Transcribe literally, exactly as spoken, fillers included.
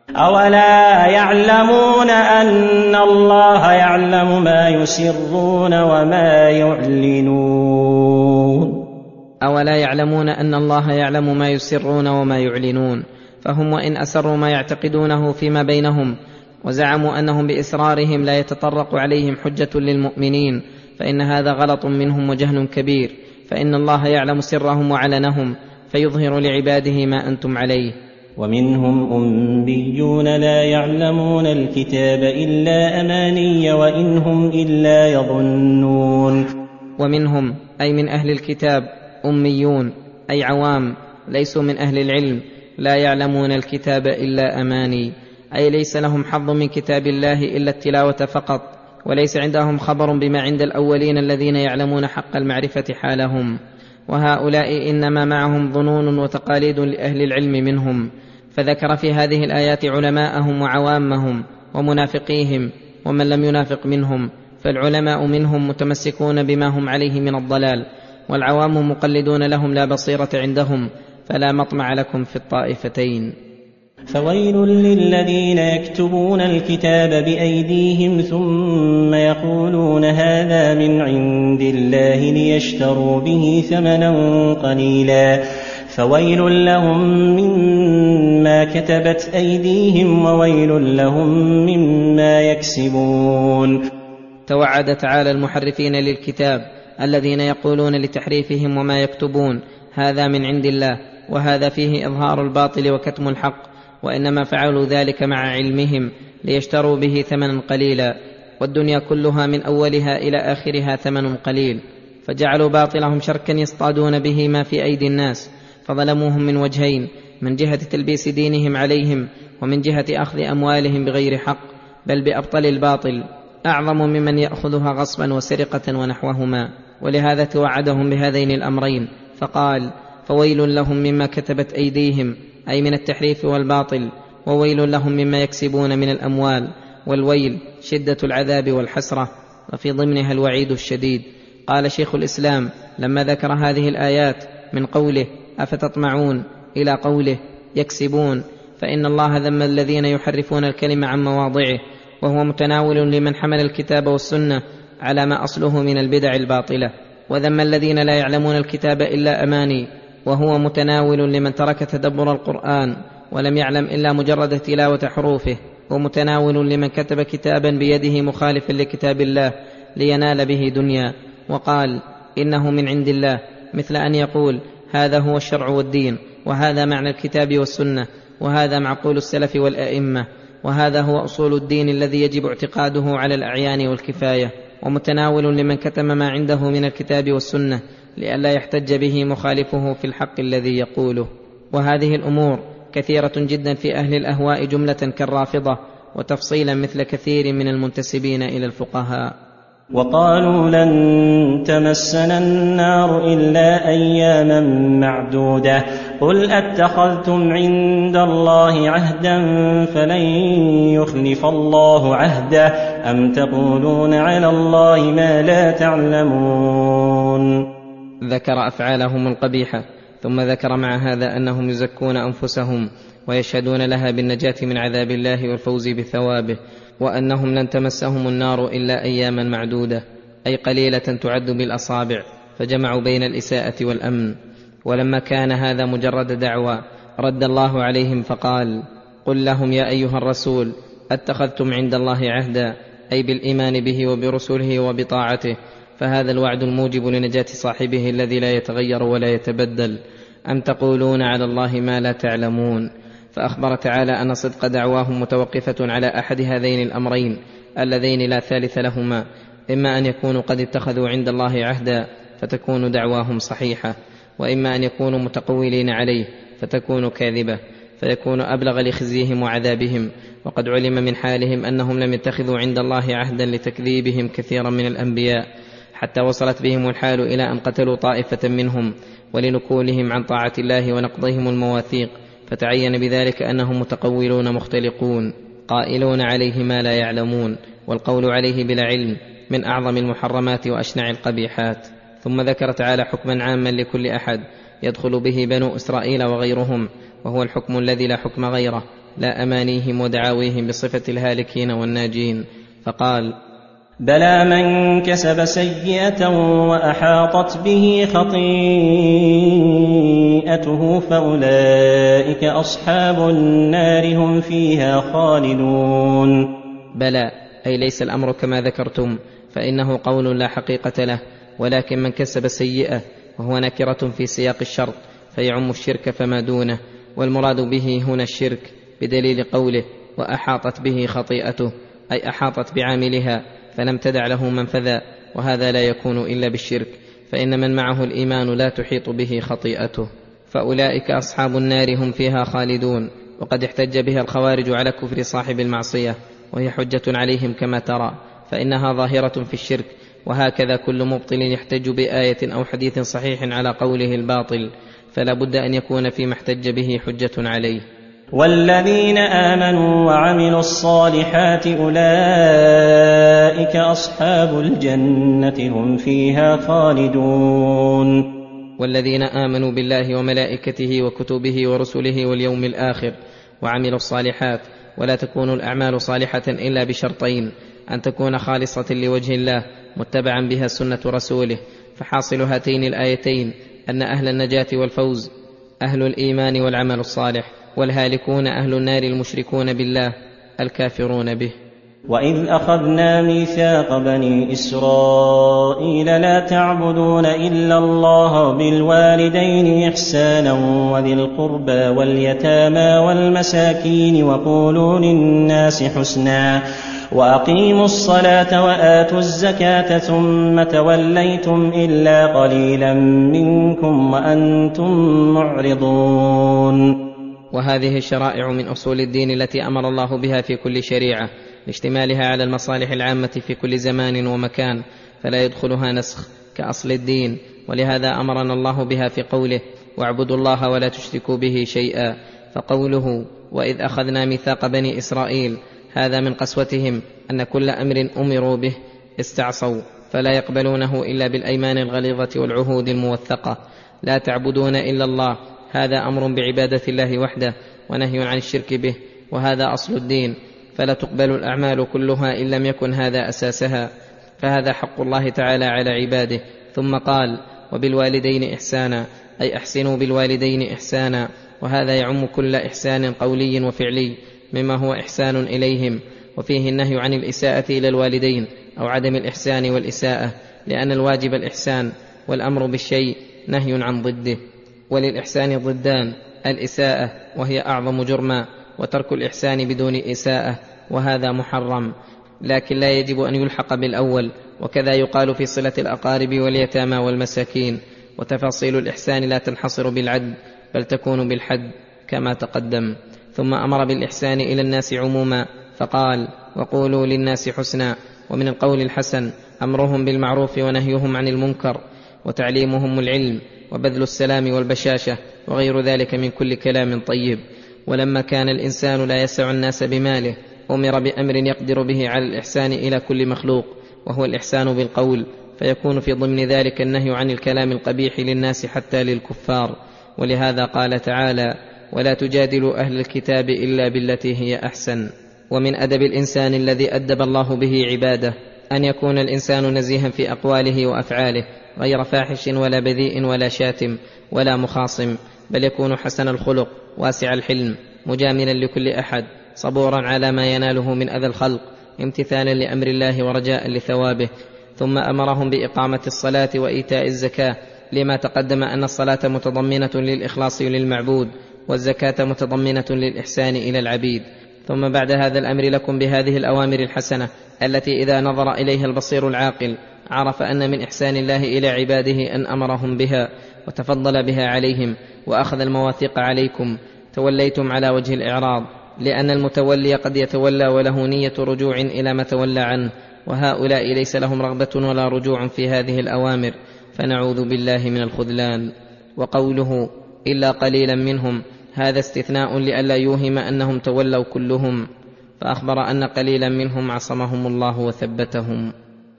أولا يعلمون أن الله يعلم ما يسرون وما يعلنون أولا يعلمون أن الله يعلم ما يسرون وما يعلنون، فهم وإن أسروا ما يعتقدونه فيما بينهم وزعموا أنهم بإسرارهم لا يتطرق عليهم حجة للمؤمنين، فإن هذا غلط منهم وجهل كبير، فإن الله يعلم سرهم وعلنهم فيظهر لعباده ما أنتم عليه. ومنهم أميون لا يعلمون الكتاب إلا أماني وإن هم إلا يظنون. ومنهم أي من أهل الكتاب أميون أي عوام ليسوا من أهل العلم، لا يعلمون الكتاب إلا أماني، أي ليس لهم حظ من كتاب الله إلا التلاوة فقط، وليس عندهم خبر بما عند الأولين الذين يعلمون حق المعرفة حالهم، وهؤلاء إنما معهم ظنون وتقاليد لأهل العلم منهم. فذكر في هذه الآيات علماءهم وعوامهم ومنافقيهم ومن لم ينافق منهم، فالعلماء منهم متمسكون بما هم عليه من الضلال، والعوام مقلدون لهم لا بصيرة عندهم، فلا مطمع لكم في الطائفتين. فويل للذين يكتبون الكتاب بأيديهم ثم يقولون هذا من عند الله ليشتروا به ثمنا قليلا، فويل لهم مما كتبت أيديهم وويل لهم مما يكسبون. توعد تعالى المحرفين للكتاب الذين يقولون لتحريفهم وما يكتبون هذا من عند الله، وهذا فيه إظهار الباطل وكتم الحق، وإنما فعلوا ذلك مع علمهم ليشتروا به ثمنا قليلا، والدنيا كلها من أولها إلى آخرها ثمن قليل، فجعلوا باطلهم شركا يصطادون به ما في أيدي الناس، فظلموهم من وجهين: من جهة تلبيس دينهم عليهم، ومن جهة أخذ أموالهم بغير حق، بل بأبطل الباطل أعظم ممن يأخذها غصبا وسرقة ونحوهما. ولهذا توعدهم بهذين الأمرين فقال: فويل لهم مما كتبت أيديهم، أي من التحريف والباطل، وويل لهم مما يكسبون من الأموال، والويل شدة العذاب والحسرة، وفي ضمنها الوعيد الشديد. قال شيخ الإسلام لما ذكر هذه الآيات من قوله أفتطمعون إلى قوله يكسبون، فإن الله ذم الذين يحرفون الكلمة عن مواضعه، وهو متناول لمن حمل الكتاب والسنة على ما أصله من البدع الباطلة، وذم الذين لا يعلمون الكتاب إلا أماني، وهو متناول لمن ترك تدبر القرآن ولم يعلم إلا مجرد تلاوة حروفه، ومتناول لمن كتب كتابا بيده مخالفا لكتاب الله لينال به دنيا، وقال إنه من عند الله، مثل أن يقول هذا هو الشرع والدين، وهذا معنى الكتاب والسنة، وهذا معقول السلف والأئمة، وهذا هو أصول الدين الذي يجب اعتقاده على الأعيان والكفاية. ومتناول لمن كتم ما عنده من الكتاب والسنة لئلا يحتج به مخالفه في الحق الذي يقوله. وهذه الأمور كثيرة جدا في أهل الأهواء جملة كالرافضة، وتفصيلا مثل كثير من المنتسبين إلى الفقهاء. وقالوا لن تمسنا النار إلا أياما معدودة، قل أتخذتم عند الله عهدا فلن يخلف الله عهده، أم تقولون على الله ما لا تعلمون. ذكر أفعالهم القبيحة، ثم ذكر مع هذا أنهم يزكون أنفسهم ويشهدون لها بالنجاة من عذاب الله والفوز بثوابه، وأنهم لن تمسهم النار إلا أياما معدودة، أي قليلة تعد بالأصابع، فجمعوا بين الإساءة والأمن. ولما كان هذا مجرد دعوى رد الله عليهم فقال: قل لهم يا أيها الرسول أتخذتم عند الله عهدا، أي بالإيمان به وبرسله وبطاعته، فهذا الوعد الموجب لنجاة صاحبه الذي لا يتغير ولا يتبدل، أم تقولون على الله ما لا تعلمون. فأخبر تعالى أن صدق دعواهم متوقفة على أحد هذين الأمرين اللذين لا ثالث لهما: إما أن يكونوا قد اتخذوا عند الله عهدا فتكون دعواهم صحيحة، وإما أن يكونوا متقولين عليه فتكون كاذبة، فيكون أبلغ لخزيهم وعذابهم. وقد علم من حالهم أنهم لم يتخذوا عند الله عهدا لتكذيبهم كثيرا من الأنبياء، حتى وصلت بهم الحال إلى أن قتلوا طائفة منهم ولنكولهم عن طاعة الله ونقضهم المواثيق، فتعين بذلك أنهم متقولون مختلقون قائلون عليه ما لا يعلمون، والقول عليه بلا علم من أعظم المحرمات وأشنع القبيحات. ثم ذكر تعالى حكما عاما لكل أحد يدخل به بنو إسرائيل وغيرهم، وهو الحكم الذي لا حكم غيره، لا أمانيهم ودعاويهم بصفة الهالكين والناجين. فقال: بلى من كسب سيئة وأحاطت به خطيئته فأولئك أصحاب النار هم فيها خالدون. بلى، أي ليس الأمر كما ذكرتم، فإنه قول لا حقيقة له، ولكن من كسب سيئة وهو نكرة في سياق الشرط فيعم الشرك فما دونه، والمراد به هنا الشرك بدليل قوله وأحاطت به خطيئته، أي أحاطت بعاملها فلم تدع له منفذا، وهذا لا يكون إلا بالشرك، فإن من معه الإيمان لا تحيط به خطيئته. فأولئك أصحاب النار هم فيها خالدون. وقد احتج بها الخوارج على كفر صاحب المعصية، وهي حجة عليهم كما ترى، فإنها ظاهرة في الشرك، وهكذا كل مبطل يحتج بآية أو حديث صحيح على قوله الباطل، فلا بد أن يكون فيما احتج به حجة عليه. والذين آمنوا وعملوا الصالحات أولئك أصحاب الجنة هم فيها خالدون. والذين آمنوا بالله وملائكته وكتبه ورسله واليوم الآخر وعملوا الصالحات. ولا تكون الأعمال صالحة إلا بشرطين: أن تكون خالصة لوجه الله متبعا بها سنة رسوله. فحاصل هاتين الآيتين أن أهل النجاة والفوز أهل الإيمان والعمل الصالح، والهالكون أهل النار المشركون بالله الكافرون به. وإذ أخذنا ميثاق بني إسرائيل لا تعبدون إلا الله بالوالدين إحسانا وذي القربى واليتامى والمساكين وقولوا للناس حسنا وأقيموا الصلاة وآتوا الزكاة ثم توليتم إلا قليلا منكم وأنتم معرضون. وهذه الشرائع من أصول الدين التي أمر الله بها في كل شريعة لاشتمالها على المصالح العامة في كل زمان ومكان، فلا يدخلها نسخ كأصل الدين، ولهذا أمرنا الله بها في قوله واعبدوا الله ولا تشركوا به شيئا. فقوله وإذ أخذنا ميثاق بني إسرائيل هذا من قسوتهم أن كل أمر أمروا به استعصوا، فلا يقبلونه إلا بالأيمان الغليظة والعهود الموثقة. لا تعبدون إلا الله، هذا أمر بعبادة الله وحده ونهي عن الشرك به، وهذا أصل الدين، فلا تقبل الأعمال كلها إن لم يكن هذا أساسها، فهذا حق الله تعالى على عباده. ثم قال وبالوالدين إحسانا، أي أحسنوا بالوالدين إحسانا، وهذا يعم كل إحسان قولي وفعلي مما هو إحسان إليهم، وفيه النهي عن الإساءة إلى الوالدين أو عدم الإحسان والإساءة، لأن الواجب الإحسان والأمر بالشيء نهي عن ضده. وللإحسان ضدان: الإساءة وهي أعظم جرما، وترك الإحسان بدون إساءة وهذا محرم، لكن لا يجب أن يلحق بالأول. وكذا يقال في صلة الأقارب واليتامى والمساكين. وتفاصيل الإحسان لا تنحصر بالعد بل تكون بالحد كما تقدم. ثم أمر بالإحسان إلى الناس عموما فقال وقولوا للناس حسنا. ومن القول الحسن أمرهم بالمعروف ونهيهم عن المنكر وتعليمهم العلم وبذل السلام والبشاشة وغير ذلك من كل كلام طيب. ولما كان الإنسان لا يسع الناس بماله أمر بأمر يقدر به على الإحسان إلى كل مخلوق، وهو الإحسان بالقول، فيكون في ضمن ذلك النهي عن الكلام القبيح للناس حتى للكفار. ولهذا قال تعالى ولا تجادلوا أهل الكتاب إلا بالتي هي أحسن. ومن أدب الإنسان الذي أدب الله به عباده أن يكون الإنسان نزيها في أقواله وأفعاله، غير فاحش ولا بذيء ولا شاتم ولا مخاصم، بل يكون حسن الخلق واسع الحلم مجاملا لكل أحد، صبورا على ما يناله من أذى الخلق، امتثالا لأمر الله ورجاء لثوابه. ثم أمرهم بإقامة الصلاة وإيتاء الزكاة، لما تقدم أن الصلاة متضمنة للإخلاص للمعبود، والزكاة متضمنة للإحسان إلى العبيد. ثم بعد هذا الأمر لكم بهذه الأوامر الحسنة التي إذا نظر إليها البصير العاقل عرف أن من إحسان الله إلى عباده أن أمرهم بها وتفضل بها عليهم وأخذ المواثيق عليكم، توليتم على وجه الإعراض، لأن المتولي قد يتولى وله نية رجوع إلى ما تولى عنه، وهؤلاء ليس لهم رغبة ولا رجوع في هذه الأوامر، فنعوذ بالله من الخذلان. وقوله إلا قليلا منهم هذا استثناء لئلا يوهم أنهم تولوا كلهم، فأخبر أن قليلا منهم عصمهم الله وثبتهم.